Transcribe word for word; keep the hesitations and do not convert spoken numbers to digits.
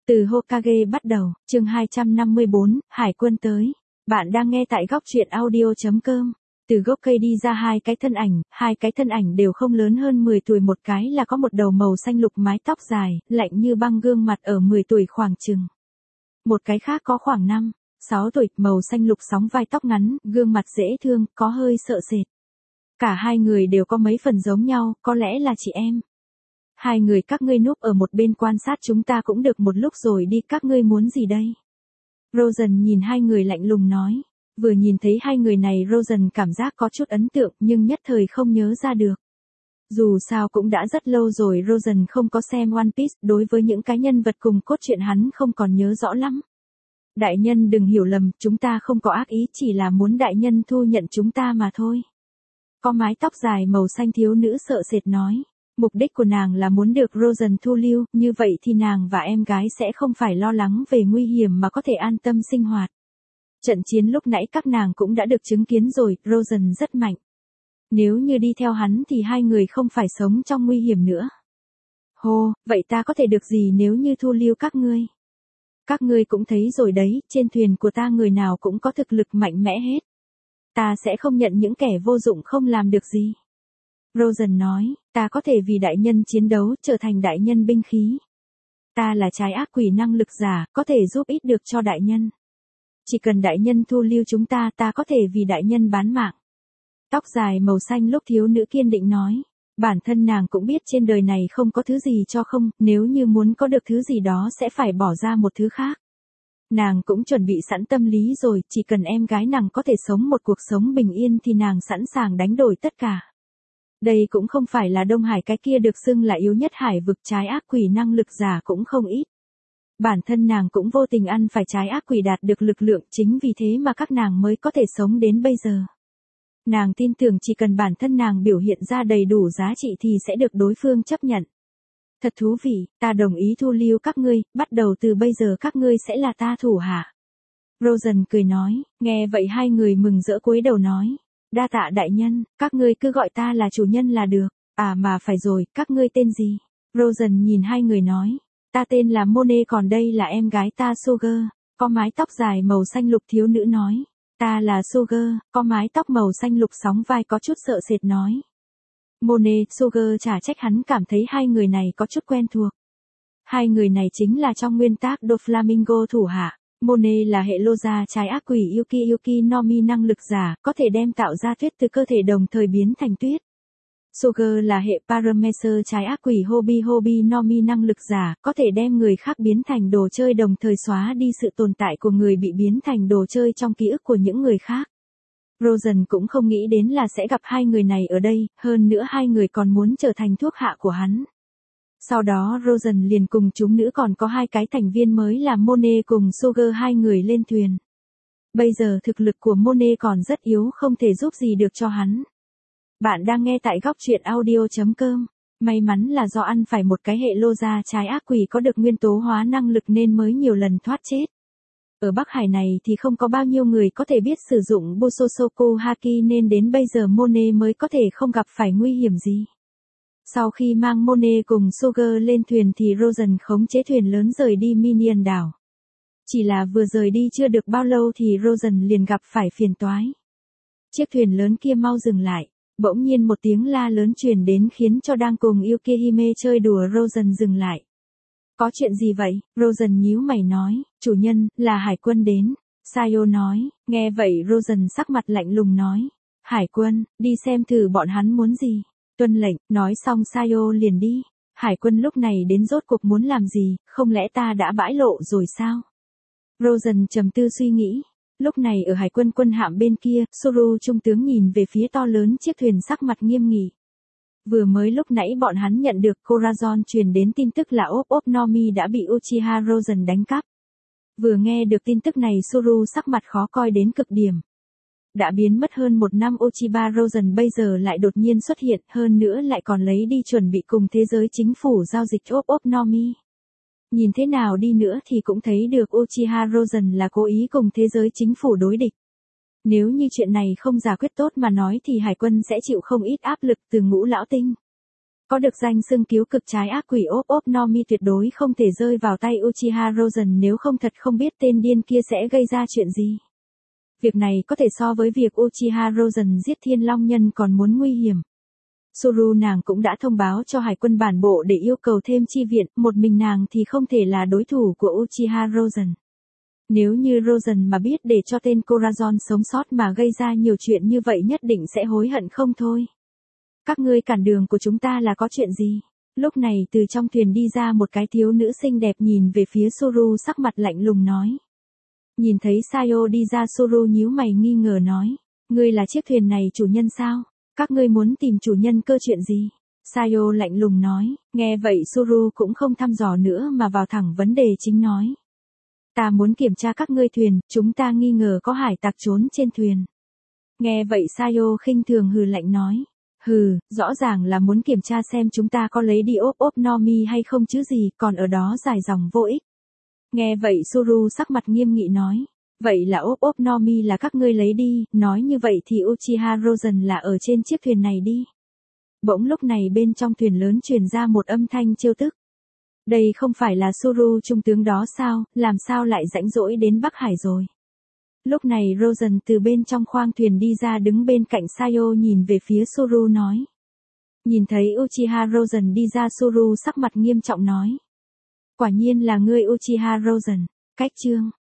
Từ Hokage bắt đầu, chương hai trăm năm mươi bốn, Hải quân tới. Bạn đang nghe tại góc truyện audio chấm com. Từ gốc cây đi ra hai cái thân ảnh, hai cái thân ảnh đều không lớn hơn mười tuổi, một cái là có một đầu màu xanh lục mái tóc dài, lạnh như băng gương mặt ở mười tuổi khoảng chừng. Một cái khác có khoảng năm, sáu tuổi, màu xanh lục sóng vai tóc ngắn, gương mặt dễ thương, có hơi sợ sệt. Cả hai người đều có mấy phần giống nhau, có lẽ là chị em. Hai người các ngươi núp ở một bên quan sát chúng ta cũng được một lúc rồi đi, các ngươi muốn gì đây? Rosen nhìn hai người lạnh lùng nói. Vừa nhìn thấy hai người này Rosen cảm giác có chút ấn tượng nhưng nhất thời không nhớ ra được. Dù sao cũng đã rất lâu rồi Rosen không có xem One Piece, đối với những cái nhân vật cùng cốt truyện hắn không còn nhớ rõ lắm. Đại nhân đừng hiểu lầm, chúng ta không có ác ý, chỉ là muốn đại nhân thu nhận chúng ta mà thôi. Có mái tóc dài màu xanh thiếu nữ sợ sệt nói. Mục đích của nàng là muốn được Rosen thu lưu, như vậy thì nàng và em gái sẽ không phải lo lắng về nguy hiểm mà có thể an tâm sinh hoạt. Trận chiến lúc nãy các nàng cũng đã được chứng kiến rồi, Rosen rất mạnh. Nếu như đi theo hắn thì hai người không phải sống trong nguy hiểm nữa. Hô, vậy ta có thể được gì nếu như thu lưu các ngươi? Các ngươi cũng thấy rồi đấy, trên thuyền của ta người nào cũng có thực lực mạnh mẽ hết. Ta sẽ không nhận những kẻ vô dụng không làm được gì. Rosen nói, ta có thể vì đại nhân chiến đấu, trở thành đại nhân binh khí. Ta là trái ác quỷ năng lực giả, có thể giúp ích được cho đại nhân. Chỉ cần đại nhân thu lưu chúng ta, ta có thể vì đại nhân bán mạng. Tóc dài màu xanh lúc thiếu nữ kiên định nói. Bản thân nàng cũng biết trên đời này không có thứ gì cho không, nếu như muốn có được thứ gì đó sẽ phải bỏ ra một thứ khác. Nàng cũng chuẩn bị sẵn tâm lý rồi, chỉ cần em gái nàng có thể sống một cuộc sống bình yên thì nàng sẵn sàng đánh đổi tất cả. Đây cũng không phải là Đông Hải, cái kia được xưng là yếu nhất hải vực, trái ác quỷ năng lực giả cũng không ít. Bản thân nàng cũng vô tình ăn phải trái ác quỷ đạt được lực lượng, chính vì thế mà các nàng mới có thể sống đến bây giờ. Nàng tin tưởng chỉ cần bản thân nàng biểu hiện ra đầy đủ giá trị thì sẽ được đối phương chấp nhận. Thật thú vị, ta đồng ý thu lưu các ngươi, bắt đầu từ bây giờ các ngươi sẽ là ta thủ hạ. Rosen cười nói, nghe vậy hai người mừng rỡ cúi đầu nói. Đa tạ đại nhân, các ngươi cứ gọi ta là chủ nhân là được. À mà phải rồi, các ngươi tên gì? Rosen nhìn hai người nói. Ta tên là Monet, còn đây là em gái ta Sugar. Có mái tóc dài màu xanh lục thiếu nữ nói. Ta là Sugar, có mái tóc màu xanh lục sóng vai có chút sợ sệt nói. Monet, Sugar chả trách hắn cảm thấy hai người này có chút quen thuộc. Hai người này chính là trong nguyên tác Doflamingo thủ hạ. Monet là hệ Loza trái ác quỷ Yuki Yuki Nomi năng lực giả, có thể đem tạo ra tuyết từ cơ thể đồng thời biến thành tuyết. Sugar là hệ Paramecer trái ác quỷ Hobby Hobby Nomi năng lực giả, có thể đem người khác biến thành đồ chơi đồng thời xóa đi sự tồn tại của người bị biến thành đồ chơi trong ký ức của những người khác. Rosen cũng không nghĩ đến là sẽ gặp hai người này ở đây, hơn nữa hai người còn muốn trở thành thuộc hạ của hắn. Sau đó Rosen liền cùng chúng nữ còn có hai cái thành viên mới là Monet cùng Sugar hai người lên thuyền. Bây giờ thực lực của Monet còn rất yếu, không thể giúp gì được cho hắn. Bạn đang nghe tại góc truyện audio chấm com. May mắn là do ăn phải một cái hệ Loza trái ác quỷ có được nguyên tố hóa năng lực nên mới nhiều lần thoát chết. Ở Bắc Hải này thì không có bao nhiêu người có thể biết sử dụng Busosoku Haki nên đến bây giờ Monet mới có thể không gặp phải nguy hiểm gì. Sau khi mang Monet cùng Sugar lên thuyền thì Rosen khống chế thuyền lớn rời đi Minion đảo. Chỉ là vừa rời đi chưa được bao lâu thì Rosen liền gặp phải phiền toái. Chiếc thuyền lớn kia mau dừng lại, bỗng nhiên một tiếng la lớn truyền đến khiến cho đang cùng Yukihime chơi đùa Rosen dừng lại. Có chuyện gì vậy? Rosen nhíu mày nói, chủ nhân, là hải quân đến. Sayo nói, nghe vậy Rosen sắc mặt lạnh lùng nói, hải quân, đi xem thử bọn hắn muốn gì. Tuân lệnh, nói xong Sayo liền đi. Hải quân lúc này đến rốt cuộc muốn làm gì, không lẽ ta đã bãi lộ rồi sao? Rosen trầm tư suy nghĩ. Lúc này ở hải quân quân hạm bên kia, Suru trung tướng nhìn về phía to lớn chiếc thuyền sắc mặt nghiêm nghị. Vừa mới lúc nãy bọn hắn nhận được Corazon truyền đến tin tức là Op Op Nomi đã bị Uchiha Rosen đánh cắp. Vừa nghe được tin tức này Suru sắc mặt khó coi đến cực điểm. Đã biến mất hơn một năm Uchiha Rosen bây giờ lại đột nhiên xuất hiện, hơn nữa lại còn lấy đi chuẩn bị cùng thế giới chính phủ giao dịch Op Op Nomi. Nhìn thế nào đi nữa thì cũng thấy được Uchiha Rosen là cố ý cùng thế giới chính phủ đối địch. Nếu như chuyện này không giải quyết tốt mà nói thì hải quân sẽ chịu không ít áp lực từ Ngũ Lão Tinh. Có được danh xưng cứu cực trái ác quỷ ốp ốp Nomi tuyệt đối không thể rơi vào tay Uchiha Rosen, nếu không thật không biết tên điên kia sẽ gây ra chuyện gì. Việc này có thể so với việc Uchiha Rosen giết Thiên Long Nhân còn muốn nguy hiểm. Suru nàng cũng đã thông báo cho hải quân bản bộ để yêu cầu thêm chi viện, một mình nàng thì không thể là đối thủ của Uchiha Rosen. Nếu như Rosen mà biết để cho tên Corazon sống sót mà gây ra nhiều chuyện như vậy nhất định sẽ hối hận không thôi. Các ngươi cản đường của chúng ta là có chuyện gì? Lúc này từ trong thuyền đi ra một cái thiếu nữ xinh đẹp nhìn về phía Suru, sắc mặt lạnh lùng nói. Nhìn thấy Sayo đi ra, Suru nhíu mày nghi ngờ nói. Ngươi là chiếc thuyền này chủ nhân sao? Các ngươi muốn tìm chủ nhân cơ chuyện gì? Sayo lạnh lùng nói. Nghe vậy Suru cũng không thăm dò nữa mà vào thẳng vấn đề chính nói. Ta muốn kiểm tra các ngươi thuyền, chúng ta nghi ngờ có hải tặc trốn trên thuyền. Nghe vậy Sayo khinh thường hừ lạnh nói. Hừ, rõ ràng là muốn kiểm tra xem chúng ta có lấy đi ốp ốp Nomi hay không chứ gì, còn ở đó dài dòng vô ích. Nghe vậy Suru sắc mặt nghiêm nghị nói. Vậy là ốp ốp Nomi là các ngươi lấy đi, nói như vậy thì Uchiha Rosen là ở trên chiếc thuyền này đi. Bỗng lúc này bên trong thuyền lớn truyền ra một âm thanh trêu tức. Đây không phải là Suru trung tướng đó sao, làm sao lại rãnh rỗi đến Bắc Hải rồi. Lúc này Rosen từ bên trong khoang thuyền đi ra, đứng bên cạnh Sayo nhìn về phía Suru nói. Nhìn thấy Uchiha Rosen đi ra, Suru sắc mặt nghiêm trọng nói. Quả nhiên là ngươi Uchiha Rosen. Cách chương